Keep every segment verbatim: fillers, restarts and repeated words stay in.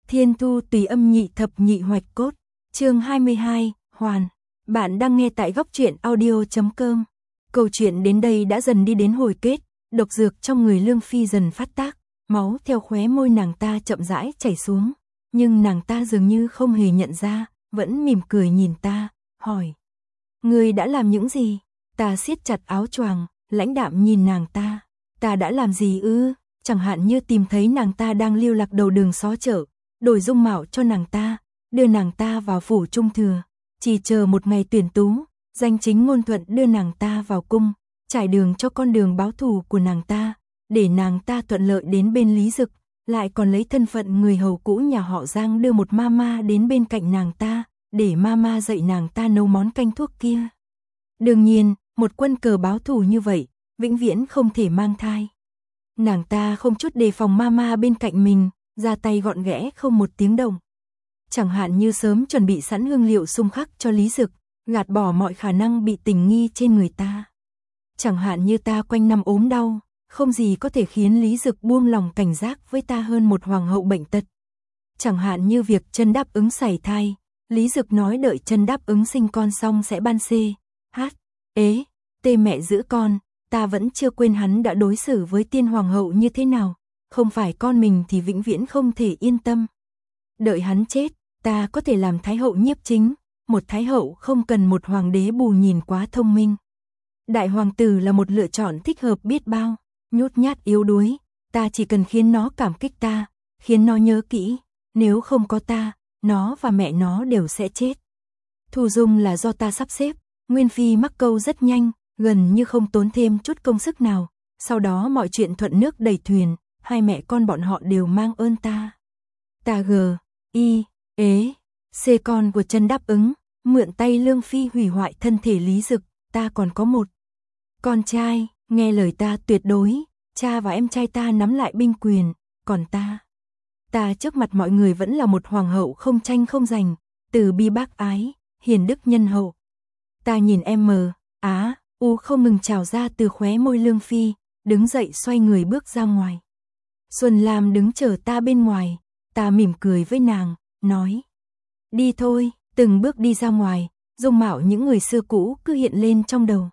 Thiên Thu tùy âm nhị thập nhị hoạch cốt. Chương hai mươi hai, Hoàn. Bạn đang nghe tại góc truyện audio chấm com. Câu chuyện đến đây đã dần đi đến hồi kết, độc dược trong người Lương Phi dần phát tác, máu theo khóe môi nàng ta chậm rãi chảy xuống, nhưng nàng ta dường như không hề nhận ra, vẫn mỉm cười nhìn ta, hỏi: "Ngươi đã làm những gì?" Ta siết chặt áo choàng, lãnh đạm nhìn nàng ta. Ta đã làm gì ư? Chẳng hạn như tìm thấy nàng ta đang lưu lạc đầu đường xó chợ, đổi dung mạo cho nàng ta, đưa nàng ta vào phủ trung thừa, chỉ chờ một ngày tuyển tú, danh chính ngôn thuận đưa nàng ta vào cung, trải đường cho con đường báo thù của nàng ta, để nàng ta thuận lợi đến bên Lý Dực, lại còn lấy thân phận người hầu cũ nhà họ Giang đưa một mama đến bên cạnh nàng ta, để mama dạy nàng ta nấu món canh thuốc kia. Đương nhiên, một quân cờ báo thù như vậy, vĩnh viễn không thể mang thai. Nàng ta không chút đề phòng mama bên cạnh mình, ra tay gọn ghẽ không một tiếng động. Chẳng hạn như sớm chuẩn bị sẵn hương liệu xung khắc cho Lý Dực, gạt bỏ mọi khả năng bị tình nghi trên người ta. Chẳng hạn như ta quanh năm ốm đau, không gì có thể khiến Lý Dực buông lòng cảnh giác với ta hơn một hoàng hậu bệnh tật. Chẳng hạn như việc Chân đáp ứng sảy thai, Lý Dực nói đợi Chân đáp ứng sinh con xong sẽ ban C, H, ế, T mẹ giữ con. Ta vẫn chưa quên hắn đã đối xử với tiên hoàng hậu như thế nào, không phải con mình thì vĩnh viễn không thể yên tâm. Đợi hắn chết, ta có thể làm thái hậu nhiếp chính, một thái hậu không cần một hoàng đế bù nhìn quá thông minh. Đại hoàng tử là một lựa chọn thích hợp biết bao, nhút nhát yếu đuối, ta chỉ cần khiến nó cảm kích ta, khiến nó nhớ kỹ, nếu không có ta, nó và mẹ nó đều sẽ chết. Thu dung là do ta sắp xếp, Nguyên Phi mắc câu rất nhanh, gần như không tốn thêm chút công sức nào, sau đó mọi chuyện thuận nước đẩy thuyền, hai mẹ con bọn họ đều mang ơn ta. Ta g, y, ế, c con của Chân đáp ứng, mượn tay Lương Phi hủy hoại thân thể Lý Dực, ta còn có một con trai, nghe lời ta tuyệt đối, cha và em trai ta nắm lại binh quyền, còn ta, ta trước mặt mọi người vẫn là một hoàng hậu không tranh không giành, từ bi bác ái, hiền đức nhân hậu. Ta nhìn em mờ, á, u không ngừng trào ra từ khóe môi Lương Phi, đứng dậy xoay người bước ra ngoài. Xuân Lam đứng chờ ta bên ngoài, ta mỉm cười với nàng, nói: "Đi thôi." Từng bước đi ra ngoài, dung mạo những người xưa cũ cứ hiện lên trong đầu.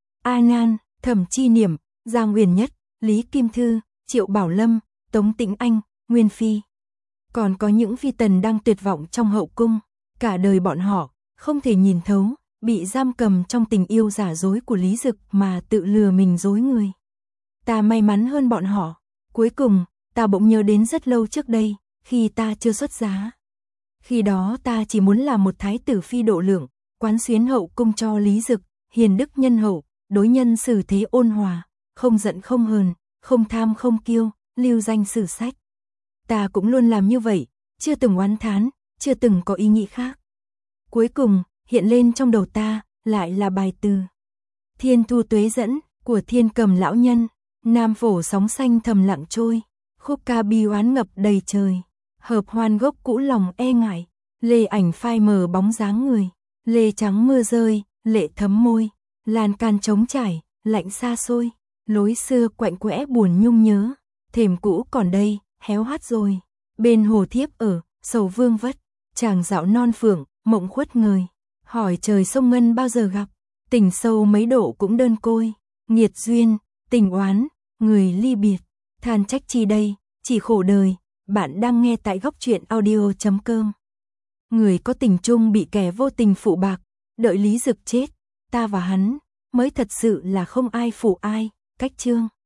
A Nan, Thẩm Chi Niệm, Giang Uyển Nhất, Lý Kim Thư, Triệu Bảo Lâm, Tống Tĩnh Anh, Nguyên Phi. Còn có những phi tần đang tuyệt vọng trong hậu cung, cả đời bọn họ không thể nhìn thấu, bị giam cầm trong tình yêu giả dối của Lý Dực mà tự lừa mình dối người. Ta may mắn hơn bọn họ. Cuối cùng, ta bỗng nhớ đến rất lâu trước đây, khi ta chưa xuất giá. Khi đó ta chỉ muốn làm một thái tử phi độ lượng, quán xuyến hậu cung cho Lý Dực, hiền đức nhân hậu, đối nhân xử thế ôn hòa, không giận không hờn, không tham không kiêu, lưu danh sử sách. Ta cũng luôn làm như vậy, chưa từng oán thán, chưa từng có ý nghĩ khác. Cuối cùng, hiện lên trong đầu ta, lại là bài từ Thiên Thu Tuế Dẫn của Thiên Cầm lão nhân. Nam phổ sóng xanh thầm lặng trôi, khúc ca bi oán ngập đầy trời. Hợp hoan gốc cũ lòng e ngại, lê ảnh phai mờ bóng dáng người. Lê trắng mưa rơi, lệ thấm môi, lan can trống trải, lạnh xa xôi. Lối xưa quạnh quẽ buồn nhung nhớ, thềm cũ còn đây, héo hắt rồi. Bên hồ thiếp ở, sầu vương vất, chàng dạo non phượng, mộng khuất ngời. Hỏi trời sông ngân bao giờ gặp, tình sâu mấy độ cũng đơn côi. Nghiệt duyên, tình oán, người ly biệt, than trách chi đây, chỉ khổ đời. Bạn đang nghe tại góc truyện audio chấm com. Người có tình chung bị kẻ vô tình phụ bạc, đợi Lý Dực chết, ta và hắn mới thật sự là không ai phụ ai. Cách chương.